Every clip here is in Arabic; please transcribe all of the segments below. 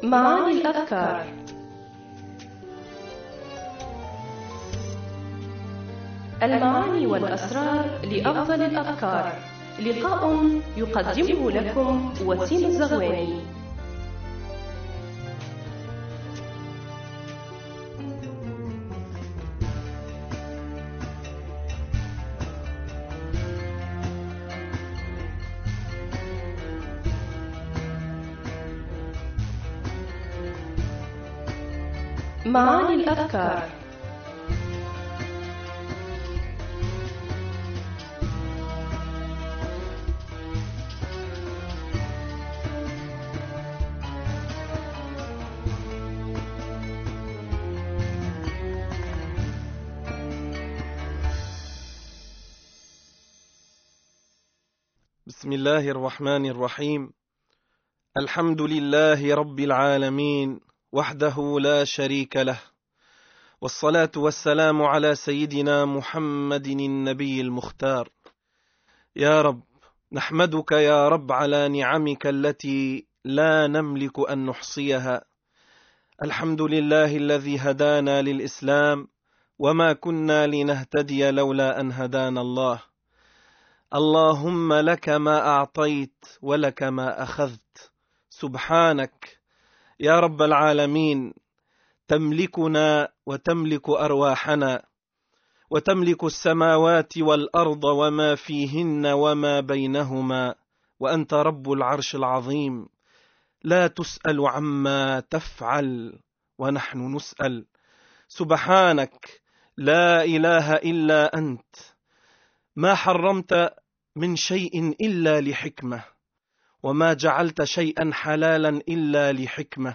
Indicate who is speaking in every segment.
Speaker 1: معاني الأذكار. المعاني والأسرار لأفضل الأذكار. لقاء يقدمه لكم وسيم الزغواني. معاني الأذكار.
Speaker 2: بسم الله الرحمن الرحيم. الحمد لله رب العالمين وحده لا شريك له، والصلاة والسلام على سيدنا محمد النبي المختار. يا رب نحمدك يا رب على نعمك التي لا نملك أن نحصيها. الحمد لله الذي هدانا للإسلام، وما كنا لنهتدي لولا أن هدانا الله. اللهم لك ما أعطيت ولك ما أخذت. سبحانك يا رب العالمين، تملكنا وتملك أرواحنا، وتملك السماوات والأرض وما فيهن وما بينهما، وأنت رب العرش العظيم. لا تسأل عما تفعل ونحن نسأل. سبحانك لا إله إلا أنت، ما حرمت من شيء إلا لحكمة، وما جعلت شيئا حلالا إلا لحكمة.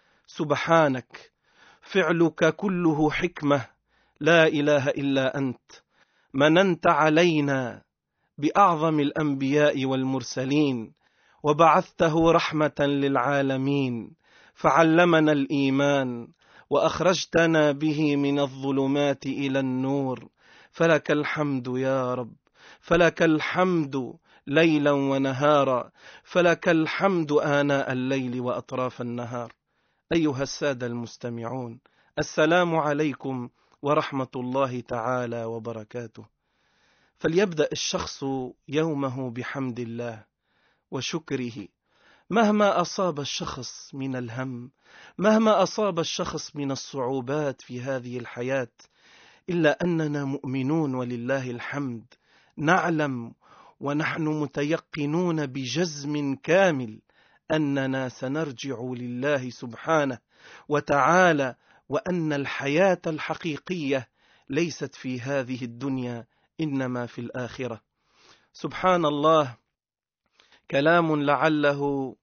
Speaker 2: سبحانك فعلك كله حكمة. لا إله إلا أنت. مننت علينا بأعظم الأنبياء والمرسلين، وبعثته رحمة للعالمين، فعلمنا الإيمان وأخرجتنا به من الظلمات إلى النور. فلك الحمد يا رب، فلك الحمد ليلا ونهارا، فلك الحمد آناء الليل وأطراف النهار. أيها السادة المستمعون، السلام عليكم ورحمة الله تعالى وبركاته. فليبدأ الشخص يومه بحمد الله وشكره. مهما أصاب الشخص من الهم، مهما أصاب الشخص من الصعوبات في هذه الحياة، إلا أننا مؤمنون ولله الحمد. نعلم ونحن متيقنون بجزم كامل أننا سنرجع لله سبحانه وتعالى، وأن الحياة الحقيقية ليست في هذه الدنيا إنما في الآخرة. سبحان الله، كلام لعله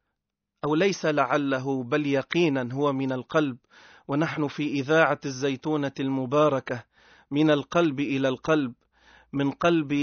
Speaker 2: أو ليس لعله بل يقينا هو من القلب، ونحن في إذاعة الزيتونة المباركة، من القلب إلى القلب، من قلب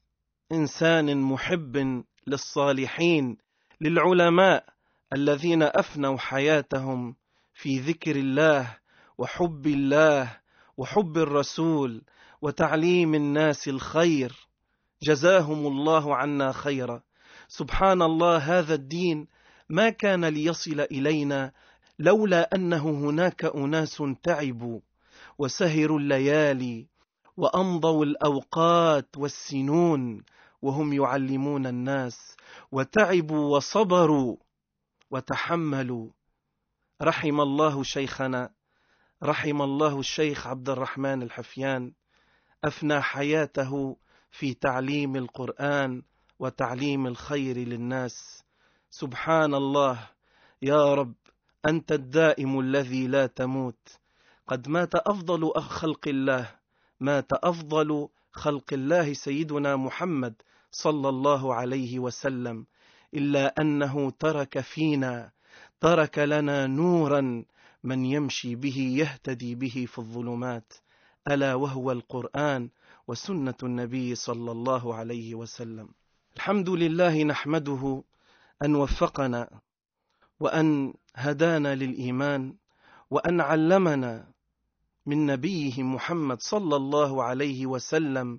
Speaker 2: إنسان محب للصالحين، للعلماء الذين أفنوا حياتهم في ذكر الله وحب الله وحب الرسول وتعليم الناس الخير. جزاهم الله عنا خيرا. سبحان الله، هذا الدين ما كان ليصل إلينا لولا أنه هناك أناس تعبوا وسهروا الليالي وأمضوا الأوقات والسنون وهم يعلمون الناس، وتعبوا وصبروا وتحملوا. رحم الله شيخنا، رحم الله الشيخ عبد الرحمن الحفيان، أفنى حياته في تعليم القرآن وتعليم الخير للناس. سبحان الله يا رب، أنت الدائم الذي لا تموت. قد مات أفضل خلق الله، مات أفضل خلق الله سيدنا محمد صلى الله عليه وسلم، إلا أنه ترك فينا، ترك لنا نورا من يمشي به يهتدي به في الظلمات، ألا وهو القرآن وسنة النبي صلى الله عليه وسلم. الحمد لله، نحمده أن وفقنا وأن هدانا للإيمان، وأن علمنا من نبيه محمد صلى الله عليه وسلم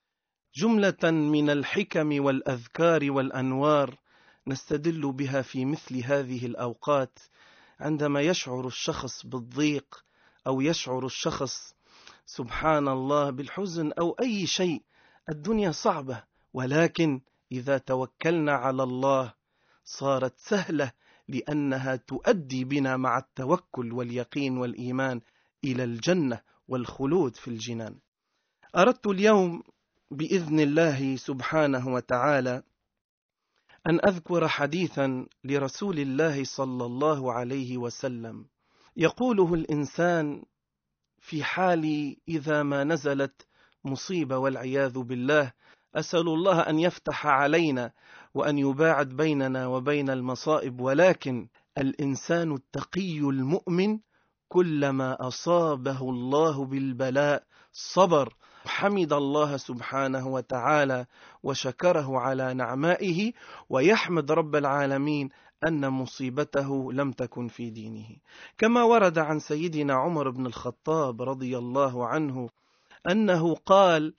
Speaker 2: جملة من الحكم والأذكار والأنوار نستدل بها في مثل هذه الأوقات عندما يشعر الشخص بالضيق أو يشعر الشخص سبحان الله بالحزن أو أي شيء، الدنيا صعبة، ولكن إذا توكلنا على الله صارت سهلة، لأنها تؤدي بنا مع التوكل واليقين والإيمان إلى الجنة والخلود في الجنان. أردت اليوم بإذن الله سبحانه وتعالى أن أذكر حديثا لرسول الله صلى الله عليه وسلم يقوله الإنسان في حال إذا ما نزلت مصيبة والعياذ بالله. أسأل الله أن يفتح علينا وأن يباعد بيننا وبين المصائب، ولكن الإنسان التقي المؤمن كلما أصابه الله بالبلاء صبر، حمد الله سبحانه وتعالى وشكره على نعمائه، ويحمد رب العالمين أن مصيبته لم تكن في دينه، كما ورد عن سيدنا عمر بن الخطاب رضي الله عنه أنه قال: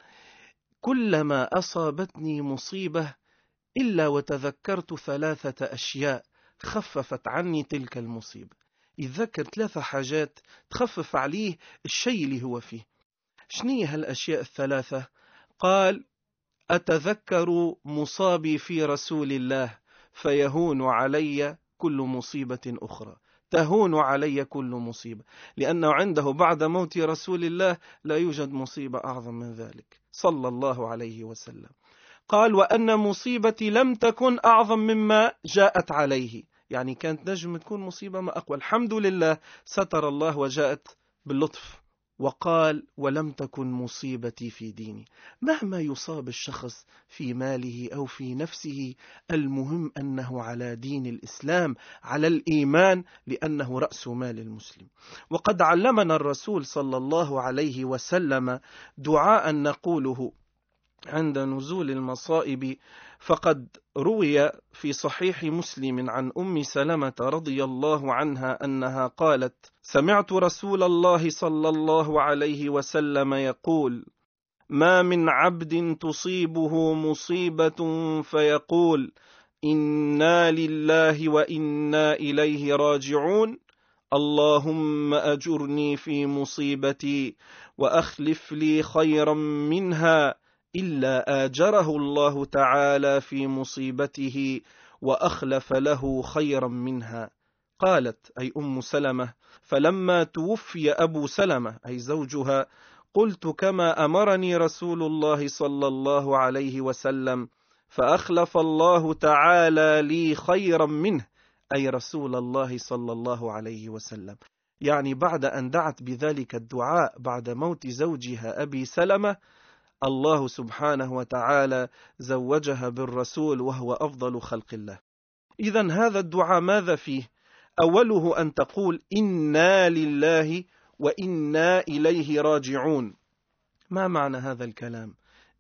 Speaker 2: كلما أصابتني مصيبة إلا وتذكرت 3 أشياء خففت عني تلك المصيبة. يتذكر 3 حاجات تخفف عليه الشيء اللي هو فيه. شنية هالأشياء ال3؟ قال: أتذكر مصابي في رسول الله فيهون علي كل مصيبة أخرى، تهون علي كل مصيبة، لأنه عنده بعد موت رسول الله لا يوجد مصيبة أعظم من ذلك صلى الله عليه وسلم. قال: وأن مصيبتي لم تكن أعظم مما جاءت عليه، يعني كانت نجم تكون مصيبة ما أقوى، الحمد لله ستر الله وجاءت باللطف. وقال: ولم تكن مصيبتي في ديني. مهما يصاب الشخص في ماله أو في نفسه، المهم أنه على دين الإسلام، على الإيمان، لأنه رأس مال المسلم. وقد علمنا الرسول صلى الله عليه وسلم دعاء نقوله عند نزول المصائب، فقد روي في صحيح مسلم عن أم سلمة رضي الله عنها أنها قالت: سمعت رسول الله صلى الله عليه وسلم يقول: ما من عبد تصيبه مصيبة فيقول إنا لله وإنا إليه راجعون، اللهم أجرني في مصيبتي وأخلف لي خيرا منها، إلا آجره الله تعالى في مصيبته وأخلف له خيرا منها. قالت أي أم سلمة: فلما توفي أبو سلمة أي زوجها قلت كما أمرني رسول الله صلى الله عليه وسلم، فأخلف الله تعالى لي خيرا منه، أي رسول الله صلى الله عليه وسلم. يعني بعد أن دعت بذلك الدعاء بعد موت زوجها أبي سلمة، الله سبحانه وتعالى زوجها بالرسول وهو أفضل خلق الله. إذن هذا الدعاء ماذا فيه؟ أوله أن تقول إنا لله وإنا إليه راجعون. ما معنى هذا الكلام؟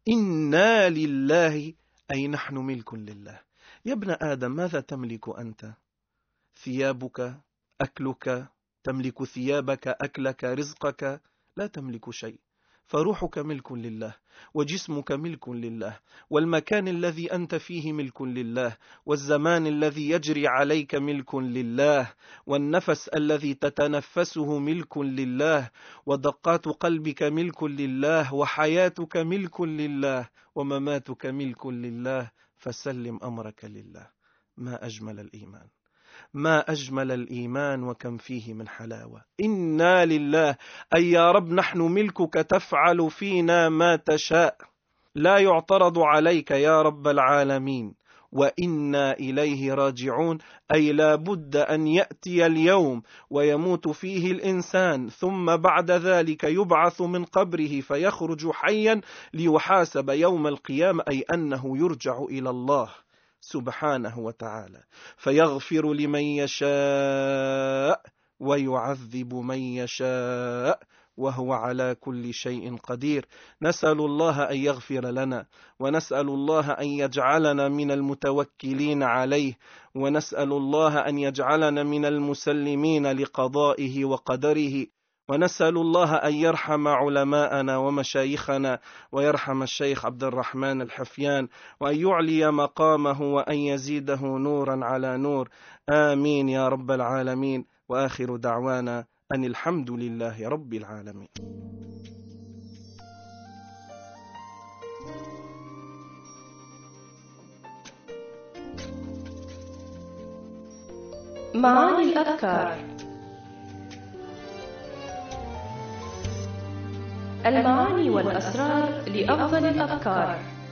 Speaker 2: إنا لله أي نحن ملك لله. يا ابن آدم، ماذا تملك أنت؟ ثيابك، أكلك، تملك ثيابك، أكلك، رزقك؟ لا تملك شيء. فروحك ملك لله، وجسمك ملك لله، والمكان الذي أنت فيه ملك لله، والزمان الذي يجري عليك ملك لله، والنفس الذي تتنفسه ملك لله، ودقات قلبك ملك لله، وحياتك ملك لله، ومماتك ملك لله. فسلم أمرك لله. ما أجمل الإيمان، ما أجمل الإيمان وكم فيه من حلاوة. إنا لله أي يا رب نحن ملكك، تفعل فينا ما تشاء، لا يعترض عليك يا رب العالمين. وإنا إليه راجعون أي لا بد أن يأتي اليوم ويموت فيه الإنسان، ثم بعد ذلك يبعث من قبره فيخرج حيا ليحاسب يوم القيامة، أي أنه يرجع إلى الله سبحانه وتعالى، فيغفر لمن يشاء ويعذب من يشاء، وهو على كل شيء قدير. نسأل الله أن يغفر لنا، ونسأل الله أن يجعلنا من المتوكلين عليه، ونسأل الله أن يجعلنا من المسلمين لقضائه وقدره، ونسأل الله أن يرحم علماءنا ومشايخنا، ويرحم الشيخ عبد الرحمن الحفيان، وأن يعلي مقامه، وأن يزيده نورا على نور. آمين يا رب العالمين. وآخر دعوانا أن الحمد لله رب العالمين.
Speaker 1: معاني الأذكار. المعاني والأسرار لأفضل الأذكار.